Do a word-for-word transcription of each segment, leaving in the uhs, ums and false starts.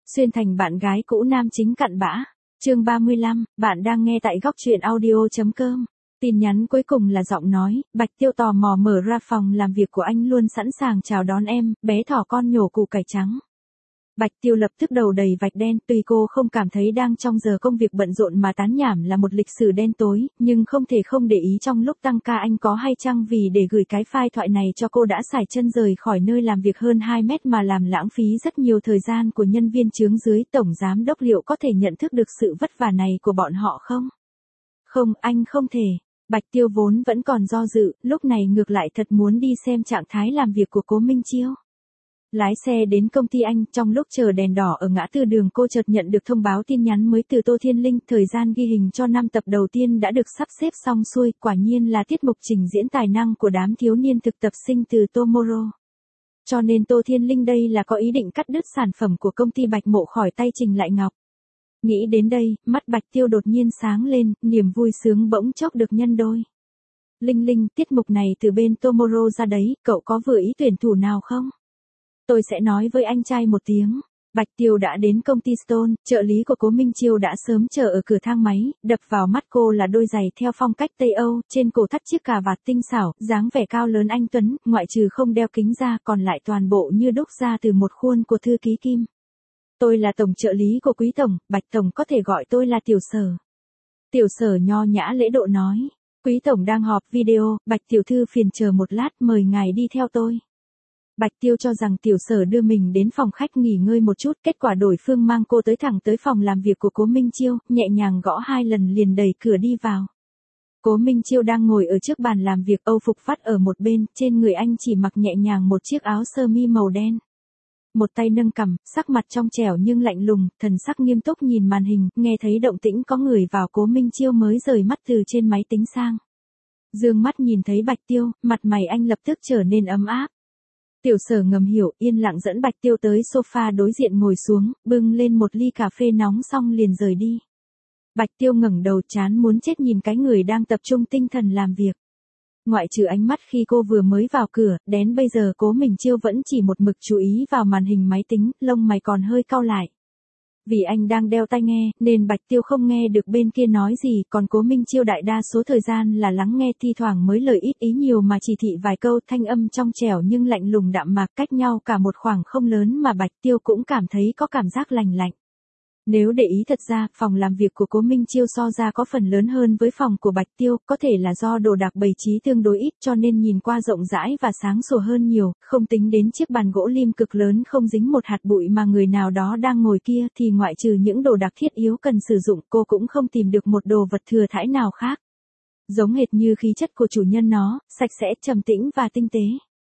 Xuyên thành bạn gái cũ nam chính cặn bã. Chương ba mươi lăm, bạn đang nghe tại góc truyện audio chấm com. Tin nhắn cuối cùng là giọng nói, Bạch Tiêu tò mò mở ra phòng làm việc của anh luôn sẵn sàng chào đón em, bé thỏ con nhổ củ cải trắng. Bạch Tiêu lập tức đầu đầy vạch đen, tuy cô không cảm thấy đang trong giờ công việc bận rộn mà tán nhảm là một lịch sử đen tối, nhưng không thể không để ý trong lúc tăng ca anh có hay chăng vì để gửi cái file thoại này cho cô đã xài chân rời khỏi nơi làm việc hơn hai mét mà làm lãng phí rất nhiều thời gian của nhân viên chướng dưới. Tổng giám đốc liệu có thể nhận thức được sự vất vả này của bọn họ không? Không, anh không thể. Bạch Tiêu vốn vẫn còn do dự, lúc này ngược lại thật muốn đi xem trạng thái làm việc của Cố Minh Chiêu. Lái xe đến công ty anh, trong lúc chờ đèn đỏ ở ngã tư đường cô chợt nhận được thông báo tin nhắn mới từ Tô Thiên Linh, thời gian ghi hình cho năm tập đầu tiên đã được sắp xếp xong xuôi, quả nhiên là tiết mục trình diễn tài năng của đám thiếu niên thực tập sinh từ Tomorrow. Cho nên Tô Thiên Linh đây là có ý định cắt đứt sản phẩm của công ty Bạch Mộ khỏi tay Trình Lại Ngọc. Nghĩ đến đây, mắt Bạch Tiêu đột nhiên sáng lên, niềm vui sướng bỗng chốc được nhân đôi. Linh Linh, tiết mục này từ bên Tomorrow ra đấy, cậu có vừa ý tuyển thủ nào không? Tôi sẽ nói với anh trai một tiếng. Bạch Tiêu đã đến công ty Stone, trợ lý của Cố Minh Chiêu đã sớm chờ ở cửa thang máy, đập vào mắt cô là đôi giày theo phong cách Tây Âu, trên cổ thắt chiếc cà vạt tinh xảo, dáng vẻ cao lớn anh tuấn, ngoại trừ không đeo kính ra còn lại toàn bộ như đúc ra từ một khuôn của thư ký Kim. Tôi là tổng trợ lý của Quý Tổng, Bạch Tổng có thể gọi tôi là Tiểu Sở. Tiểu Sở nho nhã lễ độ nói. Quý Tổng đang họp video, Bạch Tiểu Thư phiền chờ một lát, mời ngài đi theo tôi. Bạch Tiêu cho rằng Tiểu Sở đưa mình đến phòng khách nghỉ ngơi một chút, kết quả đổi phương mang cô tới thẳng tới phòng làm việc của Cố Minh Chiêu, nhẹ nhàng gõ hai lần liền đẩy cửa đi vào. Cố Minh Chiêu đang ngồi ở trước bàn làm việc, âu phục vắt ở một bên, trên người anh chỉ mặc nhẹ nhàng một chiếc áo sơ mi màu đen. Một tay nâng cằm, sắc mặt trong trẻo nhưng lạnh lùng, thần sắc nghiêm túc nhìn màn hình, nghe thấy động tĩnh có người vào Cố Minh Chiêu mới rời mắt từ trên máy tính sang. Dương mắt nhìn thấy Bạch Tiêu, mặt mày anh lập tức trở nên ấm áp. Tiểu Sở ngầm hiểu, yên lặng dẫn Bạch Tiêu tới sofa đối diện ngồi xuống, bưng lên một ly cà phê nóng xong liền rời đi. Bạch Tiêu ngẩng đầu chán muốn chết nhìn cái người đang tập trung tinh thần làm việc. Ngoại trừ ánh mắt khi cô vừa mới vào cửa, đến bây giờ Cố Minh Chiêu vẫn chỉ một mực chú ý vào màn hình máy tính, lông mày còn hơi cau lại. Vì anh đang đeo tai nghe, nên Bạch Tiêu không nghe được bên kia nói gì, còn Cố Minh Chiêu đại đa số thời gian là lắng nghe, thi thoảng mới lời ít ý nhiều mà chỉ thị vài câu, thanh âm trong trẻo nhưng lạnh lùng đạm mạc, cách nhau cả một khoảng không lớn mà Bạch Tiêu cũng cảm thấy có cảm giác lành lạnh. Nếu để ý thật ra, phòng làm việc của Cố Minh Chiêu so ra có phần lớn hơn với phòng của Bạch Tiêu, có thể là do đồ đạc bày trí tương đối ít cho nên nhìn qua rộng rãi và sáng sủa hơn nhiều, không tính đến chiếc bàn gỗ lim cực lớn không dính một hạt bụi mà người nào đó đang ngồi kia thì ngoại trừ những đồ đạc thiết yếu cần sử dụng cô cũng không tìm được một đồ vật thừa thãi nào khác. Giống hệt như khí chất của chủ nhân nó, sạch sẽ, trầm tĩnh và tinh tế.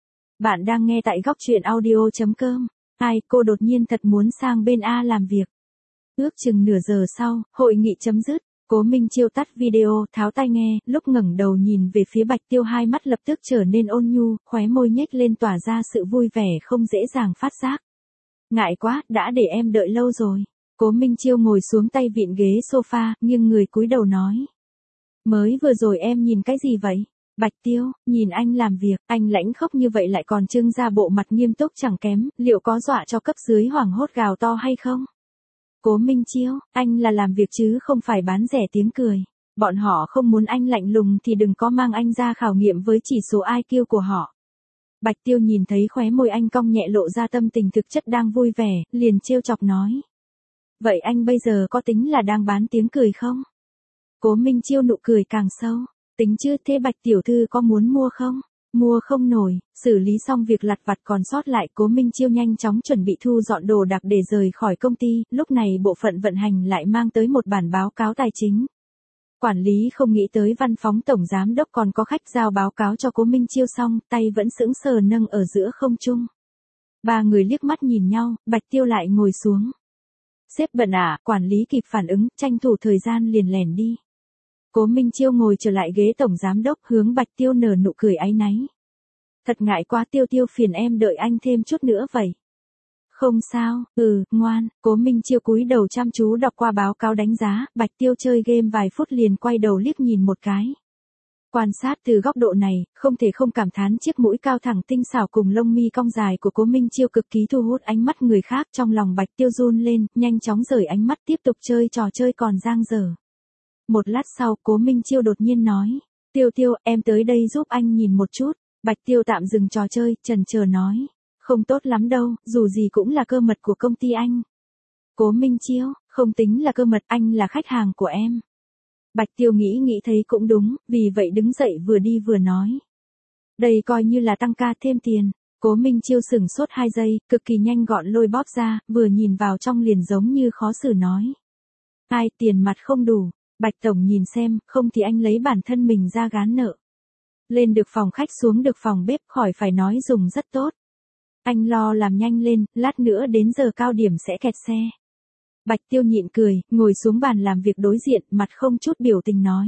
Bạn đang nghe tại góc truyện audio chấm com. Ai, cô đột nhiên thật muốn sang bên A làm việc. Ước chừng nửa giờ sau, hội nghị chấm dứt, Cố Minh Chiêu tắt video, tháo tai nghe, lúc ngẩng đầu nhìn về phía Bạch Tiêu hai mắt lập tức trở nên ôn nhu, khóe môi nhếch lên tỏa ra sự vui vẻ không dễ dàng phát giác. Ngại quá, đã để em đợi lâu rồi. Cố Minh Chiêu ngồi xuống tay vịn ghế sofa, nghiêng người cúi đầu nói. Mới vừa rồi em nhìn cái gì vậy? Bạch Tiêu, nhìn anh làm việc, anh lãnh khốc như vậy lại còn trưng ra bộ mặt nghiêm túc chẳng kém, liệu có dọa cho cấp dưới hoảng hốt gào to hay không? Cố Minh Chiêu, anh là làm việc chứ không phải bán rẻ tiếng cười. Bọn họ không muốn anh lạnh lùng thì đừng có mang anh ra khảo nghiệm với chỉ số i kiu của họ. Bạch Tiêu nhìn thấy khóe môi anh cong nhẹ lộ ra tâm tình thực chất đang vui vẻ, liền trêu chọc nói. Vậy anh bây giờ có tính là đang bán tiếng cười không? Cố Minh Chiêu nụ cười càng sâu. Tính chứ, thế Bạch Tiểu Thư có muốn mua không? Mua không nổi. Xử lý xong việc lặt vặt còn sót lại, Cố Minh Chiêu nhanh chóng chuẩn bị thu dọn đồ đạc để rời khỏi công ty, lúc này bộ phận vận hành lại mang tới một bản báo cáo tài chính. Quản lý không nghĩ tới văn phòng tổng giám đốc còn có khách, giao báo cáo cho Cố Minh Chiêu xong, tay vẫn sững sờ nâng ở giữa không trung. Ba người liếc mắt nhìn nhau, Bạch Tiêu lại ngồi xuống. Sếp bận à, quản lý kịp phản ứng, tranh thủ thời gian liền lèn đi. Cố Minh Chiêu ngồi trở lại ghế tổng giám đốc, hướng Bạch Tiêu nở nụ cười áy náy. Thật ngại quá, Tiêu Tiêu phiền em đợi anh thêm chút nữa vậy. Không sao, ừ, ngoan. Cố Minh Chiêu cúi đầu chăm chú đọc qua báo cáo đánh giá, Bạch Tiêu chơi game vài phút liền quay đầu liếc nhìn một cái. Quan sát từ góc độ này, không thể không cảm thán chiếc mũi cao thẳng tinh xảo cùng lông mi cong dài của Cố Minh Chiêu cực kỳ thu hút ánh mắt người khác. Trong lòng Bạch Tiêu run lên, nhanh chóng rời ánh mắt tiếp tục chơi trò chơi còn dang dở. Một lát sau, Cố Minh Chiêu đột nhiên nói, Tiêu Tiêu, em tới đây giúp anh nhìn một chút. Bạch Tiêu tạm dừng trò chơi, chần chờ nói, không tốt lắm đâu, dù gì cũng là cơ mật của công ty anh. Cố Minh Chiêu, không tính là cơ mật, anh là khách hàng của em. Bạch Tiêu nghĩ nghĩ thấy cũng đúng, vì vậy đứng dậy vừa đi vừa nói. Đây coi như là tăng ca thêm tiền. Cố Minh Chiêu sửng sốt hai giây, cực kỳ nhanh gọn lôi bóp ra, vừa nhìn vào trong liền giống như khó xử nói. Ai, tiền mặt không đủ. Bạch Tổng nhìn xem, không thì anh lấy bản thân mình ra gán nợ. Lên được phòng khách xuống được phòng bếp, khỏi phải nói dùng rất tốt. Anh lo làm nhanh lên, lát nữa đến giờ cao điểm sẽ kẹt xe. Bạch Tiêu nhịn cười, ngồi xuống bàn làm việc đối diện, mặt không chút biểu tình nói.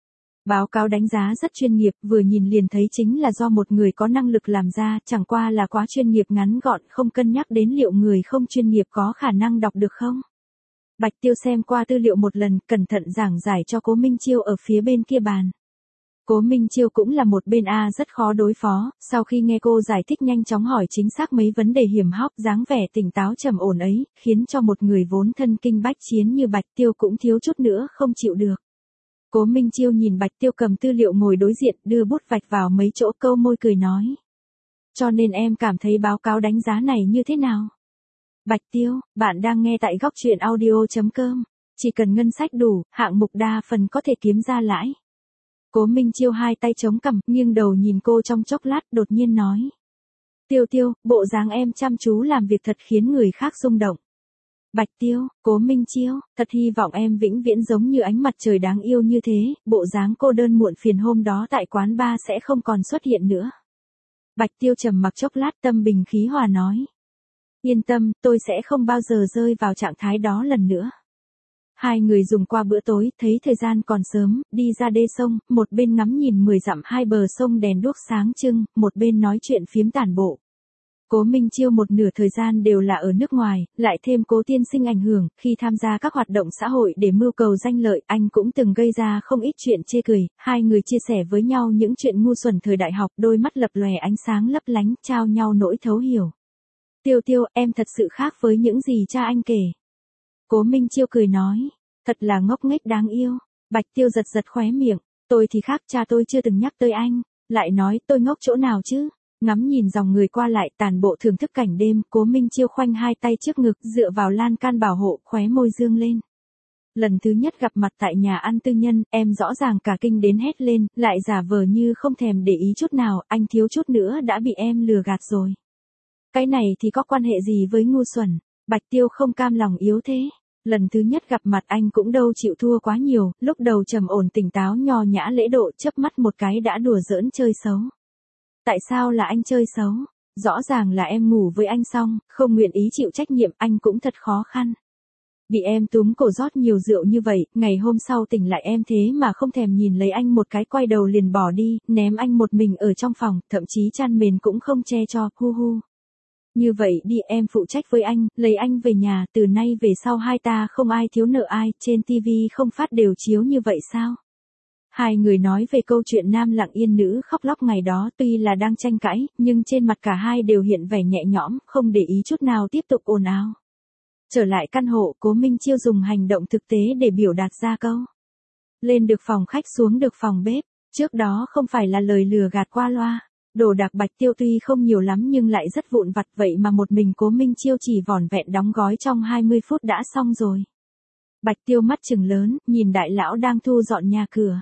Báo cáo đánh giá rất chuyên nghiệp, vừa nhìn liền thấy chính là do một người có năng lực làm ra, chẳng qua là quá chuyên nghiệp ngắn gọn, không cân nhắc đến liệu người không chuyên nghiệp có khả năng đọc được không. Bạch Tiêu xem qua tư liệu một lần, cẩn thận giảng giải cho Cố Minh Chiêu ở phía bên kia bàn. Cố Minh Chiêu cũng là một bên A rất khó đối phó, sau khi nghe cô giải thích nhanh chóng hỏi chính xác mấy vấn đề hiểm hóc, dáng vẻ tỉnh táo trầm ổn ấy, khiến cho một người vốn thân kinh bách chiến như Bạch Tiêu cũng thiếu chút nữa không chịu được. Cố Minh Chiêu nhìn Bạch Tiêu cầm tư liệu ngồi đối diện, đưa bút vạch vào mấy chỗ, câu môi cười nói. Cho nên em cảm thấy báo cáo đánh giá này như thế nào? Bạch Tiêu, bạn đang nghe tại góc truyện audio chấm com. Chỉ cần ngân sách đủ, hạng mục đa phần có thể kiếm ra lãi. Cố Minh Chiêu hai tay chống cằm, nghiêng đầu nhìn cô trong chốc lát, đột nhiên nói. Tiêu Tiêu, bộ dáng em chăm chú làm việc thật khiến người khác rung động. Bạch Tiêu, Cố Minh Chiêu, thật hy vọng em vĩnh viễn giống như ánh mặt trời đáng yêu như thế, bộ dáng cô đơn muộn phiền hôm đó tại quán bar sẽ không còn xuất hiện nữa. Bạch Tiêu trầm mặc chốc lát, tâm bình khí hòa nói. Yên tâm, tôi sẽ không bao giờ rơi vào trạng thái đó lần nữa. Hai người dùng qua bữa tối, thấy thời gian còn sớm, đi ra đê sông, một bên ngắm nhìn mười dặm hai bờ sông đèn đuốc sáng trưng, một bên nói chuyện phiếm tản bộ. Cố Minh Chiêu một nửa thời gian đều là ở nước ngoài, lại thêm Cố tiên sinh ảnh hưởng, khi tham gia các hoạt động xã hội để mưu cầu danh lợi, anh cũng từng gây ra không ít chuyện chê cười, hai người chia sẻ với nhau những chuyện ngu xuẩn thời đại học, đôi mắt lập lòe ánh sáng lấp lánh, trao nhau nỗi thấu hiểu. Tiêu Tiêu, em thật sự khác với những gì cha anh kể. Cố Minh Chiêu cười nói, thật là ngốc nghếch đáng yêu. Bạch Tiêu giật giật khóe miệng, tôi thì khác, cha tôi chưa từng nhắc tới anh. Lại nói, tôi ngốc chỗ nào chứ? Ngắm nhìn dòng người qua lại, tàn bộ thưởng thức cảnh đêm, Cố Minh Chiêu khoanh hai tay trước ngực, dựa vào lan can bảo hộ, khóe môi dương lên. Lần thứ nhất gặp mặt tại nhà ăn tư nhân, em rõ ràng cả kinh đến hét lên, lại giả vờ như không thèm để ý chút nào, anh thiếu chút nữa đã bị em lừa gạt rồi. Cái này thì có quan hệ gì với ngu xuẩn? Bạch Tiêu không cam lòng yếu thế. Lần thứ nhất gặp mặt anh cũng đâu chịu thua quá nhiều, lúc đầu trầm ổn tỉnh táo nho nhã lễ độ, chớp mắt một cái đã đùa giỡn chơi xấu. Tại sao là anh chơi xấu? Rõ ràng là em ngủ với anh xong, không nguyện ý chịu trách nhiệm, anh cũng thật khó khăn. Bị em túm cổ rót nhiều rượu như vậy, ngày hôm sau tỉnh lại em thế mà không thèm nhìn lấy anh một cái, quay đầu liền bỏ đi, ném anh một mình ở trong phòng, thậm chí chăn mền cũng không che cho, hu hu. Như vậy đi, em phụ trách với anh, lấy anh về nhà, từ nay về sau hai ta không ai thiếu nợ ai, trên tivi không phát đều chiếu như vậy sao? Hai người nói về câu chuyện nam lặng yên nữ khóc lóc ngày đó, tuy là đang tranh cãi, nhưng trên mặt cả hai đều hiện vẻ nhẹ nhõm, không để ý chút nào tiếp tục ồn ào. Trở lại căn hộ, Cố Minh Chiêu dùng hành động thực tế để biểu đạt ra câu. Lên được phòng khách xuống được phòng bếp, trước đó không phải là lời lừa gạt qua loa. Đồ đạc Bạch Tiêu tuy không nhiều lắm nhưng lại rất vụn vặt, vậy mà một mình Cố Minh Chiêu chỉ vỏn vẹn đóng gói trong hai mươi phút đã xong rồi. Bạch Tiêu mắt trừng lớn, nhìn đại lão đang thu dọn nhà cửa.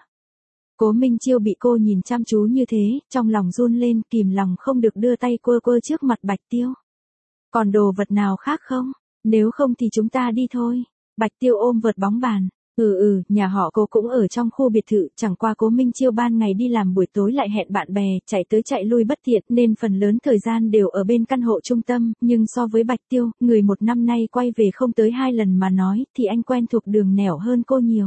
Cố Minh Chiêu bị cô nhìn chăm chú như thế, trong lòng run lên, kìm lòng không được đưa tay quơ quơ trước mặt Bạch Tiêu. Còn đồ vật nào khác không? Nếu không thì chúng ta đi thôi. Bạch Tiêu ôm vợt bóng bàn. Ừ ừ, nhà họ Cố cũng ở trong khu biệt thự, chẳng qua Cố Minh Chiêu ban ngày đi làm buổi tối lại hẹn bạn bè, chạy tới chạy lui bất tiện, nên phần lớn thời gian đều ở bên căn hộ trung tâm, nhưng so với Bạch Tiêu, người một năm nay quay về không tới hai lần mà nói, thì anh quen thuộc đường nẻo hơn cô nhiều.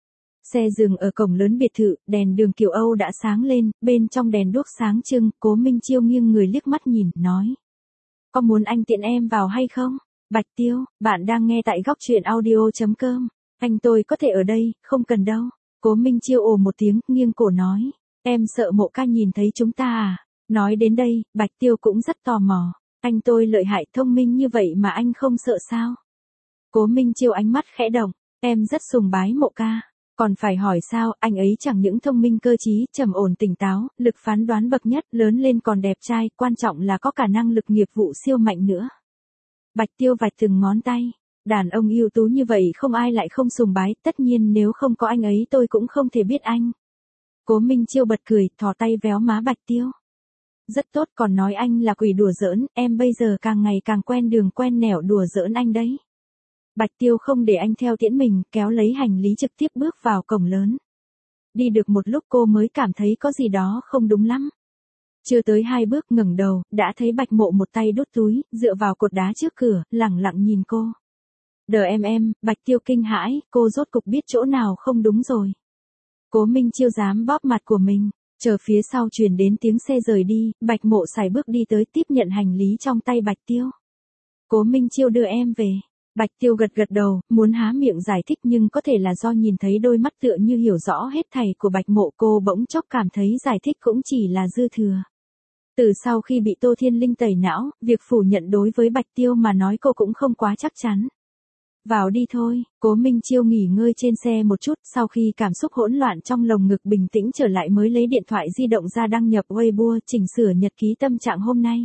Xe dừng ở cổng lớn biệt thự, đèn đường kiểu Âu đã sáng lên, bên trong đèn đuốc sáng trưng, Cố Minh Chiêu nghiêng người liếc mắt nhìn, nói. Có muốn anh tiện em vào hay không? Bạch Tiêu, bạn đang nghe tại góc truyện audio chấm com. Anh tôi có thể ở đây, không cần đâu. Cố Minh Chiêu ồ một tiếng, nghiêng cổ nói. Em sợ Mộ ca nhìn thấy chúng ta à? Nói đến đây, Bạch Tiêu cũng rất tò mò. Anh tôi lợi hại thông minh như vậy mà anh không sợ sao? Cố Minh Chiêu ánh mắt khẽ động. Em rất sùng bái Mộ ca. Còn phải hỏi sao, anh ấy chẳng những thông minh cơ trí, trầm ổn tỉnh táo, lực phán đoán bậc nhất, lớn lên còn đẹp trai, quan trọng là có cả năng lực nghiệp vụ siêu mạnh nữa. Bạch Tiêu vạch từng ngón tay. Đàn ông ưu tú như vậy không ai lại không sùng bái, tất nhiên nếu không có anh ấy tôi cũng không thể biết anh. Cố Minh Chiêu bật cười, thò tay véo má Bạch Tiêu. Rất tốt, còn nói anh là quỷ đùa giỡn, em bây giờ càng ngày càng quen đường quen nẻo đùa giỡn anh đấy. Bạch Tiêu không để anh theo tiễn mình, kéo lấy hành lý trực tiếp bước vào cổng lớn. Đi được một lúc cô mới cảm thấy có gì đó không đúng lắm. Chưa tới hai bước ngẩng đầu, đã thấy Bạch Mộ một tay đút túi, dựa vào cột đá trước cửa, lẳng lặng nhìn cô. Đờ em em, Bạch Tiêu kinh hãi, cô rốt cục biết chỗ nào không đúng rồi. Cố Minh Chiêu dám bóp mặt của mình, chờ phía sau truyền đến tiếng xe rời đi, Bạch Mộ sải bước đi tới tiếp nhận hành lý trong tay Bạch Tiêu. Cố Minh Chiêu đưa em về. Bạch Tiêu gật gật đầu, muốn há miệng giải thích nhưng có thể là do nhìn thấy đôi mắt tựa như hiểu rõ hết thảy của Bạch Mộ, cô bỗng chốc cảm thấy giải thích cũng chỉ là dư thừa. Từ sau khi bị Tô Thiên Linh tẩy não, việc phủ nhận đối với Bạch Tiêu mà nói cô cũng không quá chắc chắn. Vào đi thôi, Cố Minh Chiêu nghỉ ngơi trên xe một chút, sau khi cảm xúc hỗn loạn trong lồng ngực bình tĩnh trở lại mới lấy điện thoại di động ra đăng nhập Weibo, chỉnh sửa nhật ký tâm trạng hôm nay.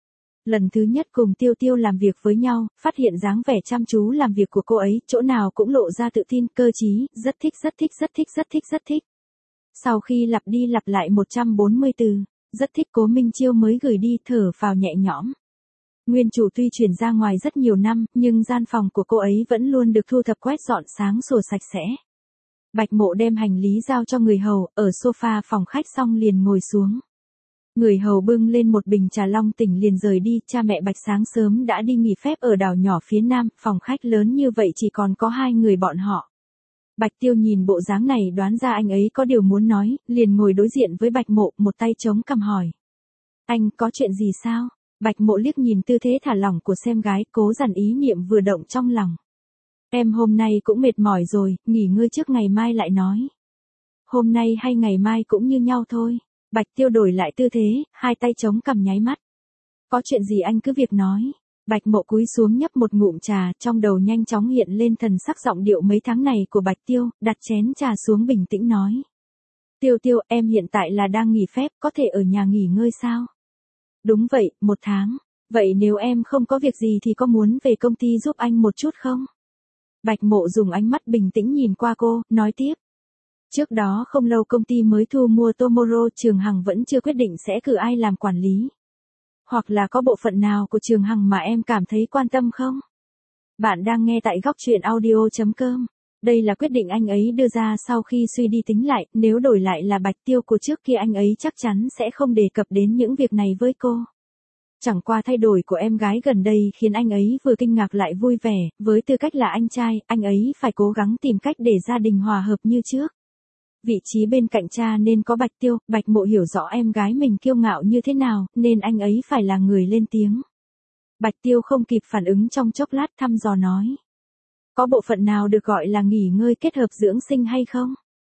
Lần thứ nhất cùng Tiêu Tiêu làm việc với nhau, phát hiện dáng vẻ chăm chú làm việc của cô ấy, chỗ nào cũng lộ ra tự tin, cơ trí, rất thích rất thích rất thích rất thích rất thích. Sau khi lặp đi lặp lại một trăm bốn mươi từ, rất thích, Cố Minh Chiêu mới gửi đi, thở phào nhẹ nhõm. Nguyên chủ tuy chuyển ra ngoài rất nhiều năm, nhưng gian phòng của cô ấy vẫn luôn được thu thập quét dọn sáng sủa sạch sẽ. Bạch Mộ đem hành lý giao cho người hầu, ở sofa phòng khách xong liền ngồi xuống. Người hầu bưng lên một bình trà long tỉnh liền rời đi, cha mẹ Bạch sáng sớm đã đi nghỉ phép ở đảo nhỏ phía nam, phòng khách lớn như vậy chỉ còn có hai người bọn họ. Bạch Tiêu nhìn bộ dáng này đoán ra anh ấy có điều muốn nói, liền ngồi đối diện với Bạch Mộ, một tay chống cằm hỏi. Anh có chuyện gì sao? Bạch Mộ liếc nhìn tư thế thả lỏng của xem gái, cố dằn ý niệm vừa động trong lòng. Em hôm nay cũng mệt mỏi rồi, nghỉ ngơi trước ngày mai lại nói. Hôm nay hay ngày mai cũng như nhau thôi. Bạch Tiêu đổi lại tư thế, hai tay chống cằm nháy mắt. Có chuyện gì anh cứ việc nói. Bạch Mộ cúi xuống nhấp một ngụm trà, trong đầu nhanh chóng hiện lên thần sắc giọng điệu mấy tháng này của Bạch Tiêu, đặt chén trà xuống bình tĩnh nói. Tiêu Tiêu, em hiện tại là đang nghỉ phép, có thể ở nhà nghỉ ngơi sao? Đúng vậy, một tháng. Vậy nếu em không có việc gì thì có muốn về công ty giúp anh một chút không? Bạch Mộ dùng ánh mắt bình tĩnh nhìn qua cô, nói tiếp. Trước đó không lâu công ty mới thu mua Tomorrow, Trường Hằng vẫn chưa quyết định sẽ cử ai làm quản lý. Hoặc là có bộ phận nào của Trường Hằng mà em cảm thấy quan tâm không? Bạn đang nghe tại góc truyện audio chấm com. Đây là quyết định anh ấy đưa ra sau khi suy đi tính lại, nếu đổi lại là Bạch Tiêu của trước kia anh ấy chắc chắn sẽ không đề cập đến những việc này với cô. Chẳng qua thay đổi của em gái gần đây khiến anh ấy vừa kinh ngạc lại vui vẻ, với tư cách là anh trai, anh ấy phải cố gắng tìm cách để gia đình hòa hợp như trước. Vị trí bên cạnh cha nên có Bạch Tiêu, Bạch Mộ hiểu rõ em gái mình kiêu ngạo như thế nào, nên anh ấy phải là người lên tiếng. Bạch Tiêu không kịp phản ứng trong chốc lát thăm dò nói. Có bộ phận nào được gọi là nghỉ ngơi kết hợp dưỡng sinh hay không?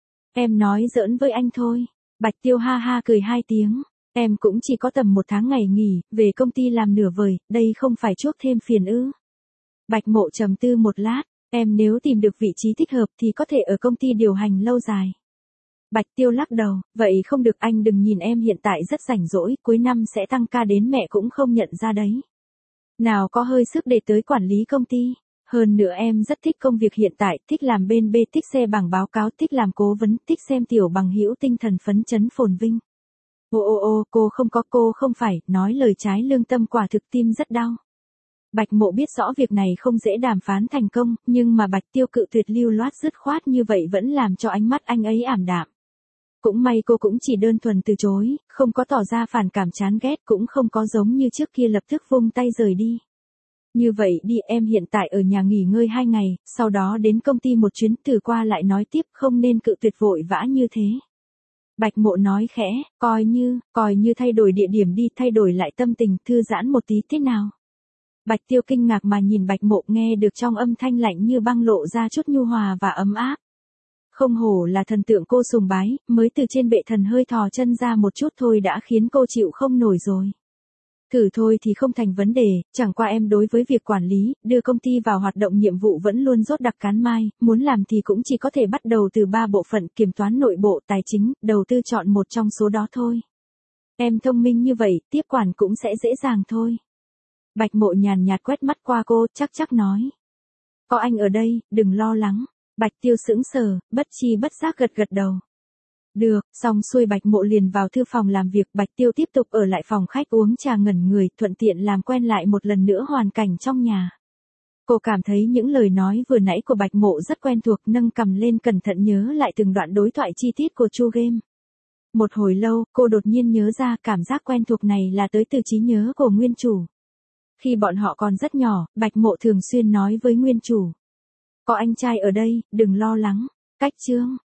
Em nói giỡn với anh thôi. Bạch Tiêu ha ha cười hai tiếng. Em cũng chỉ có tầm một tháng ngày nghỉ, về công ty làm nửa vời, đây không phải chuốc thêm phiền ư? Bạch Mộ trầm tư một lát, em nếu tìm được vị trí thích hợp thì có thể ở công ty điều hành lâu dài. Bạch Tiêu lắc đầu, vậy không được, anh đừng nhìn em hiện tại rất rảnh rỗi, cuối năm sẽ tăng ca đến mẹ cũng không nhận ra đấy. Nào có hơi sức để tới quản lý công ty. Hơn nữa em rất thích công việc hiện tại, thích làm bên bê, thích xe bằng báo cáo, thích làm cố vấn, thích xem tiểu bằng hữu tinh thần phấn chấn phồn vinh. Ô ô ô, cô không có, cô không phải, nói lời trái lương tâm quả thực tim rất đau. Bạch Mộ biết rõ việc này không dễ đàm phán thành công, nhưng mà Bạch Tiêu cự tuyệt lưu loát dứt khoát như vậy vẫn làm cho ánh mắt anh ấy ảm đạm. Cũng may cô cũng chỉ đơn thuần từ chối, không có tỏ ra phản cảm chán ghét, cũng không có giống như trước kia lập tức vung tay rời đi. Như vậy đi, em hiện tại ở nhà nghỉ ngơi hai ngày, sau đó đến công ty một chuyến, thử qua lại nói tiếp, không nên cự tuyệt vội vã như thế. Bạch Mộ nói khẽ, coi như, coi như thay đổi địa điểm đi, thay đổi lại tâm tình, thư giãn một tí thế nào. Bạch Tiêu kinh ngạc mà nhìn Bạch Mộ, nghe được trong âm thanh lạnh như băng lộ ra chút nhu hòa và ấm áp. Không hổ là thần tượng cô sùng bái, mới từ trên bệ thần hơi thò chân ra một chút thôi đã khiến cô chịu không nổi rồi. Thử thôi thì không thành vấn đề, chẳng qua em đối với việc quản lý, đưa công ty vào hoạt động nhiệm vụ vẫn luôn rốt đặc cán mai, muốn làm thì cũng chỉ có thể bắt đầu từ ba bộ phận kiểm toán nội bộ, tài chính, đầu tư chọn một trong số đó thôi. Em thông minh như vậy, tiếp quản cũng sẽ dễ dàng thôi. Bạch Mộ nhàn nhạt quét mắt qua cô, chắc chắc nói. Có anh ở đây, đừng lo lắng. Bạch Tiêu sững sờ, bất chi bất giác gật gật đầu. Được, xong xuôi Bạch Mộ liền vào thư phòng làm việc, Bạch Tiêu tiếp tục ở lại phòng khách uống trà ngẩn người, thuận tiện làm quen lại một lần nữa hoàn cảnh trong nhà. Cô cảm thấy những lời nói vừa nãy của Bạch Mộ rất quen thuộc, nâng cằm lên cẩn thận nhớ lại từng đoạn đối thoại chi tiết của Chu Game. Một hồi lâu, cô đột nhiên nhớ ra cảm giác quen thuộc này là tới từ trí nhớ của nguyên chủ. Khi bọn họ còn rất nhỏ, Bạch Mộ thường xuyên nói với nguyên chủ. Có anh trai ở đây, đừng lo lắng. Cách chương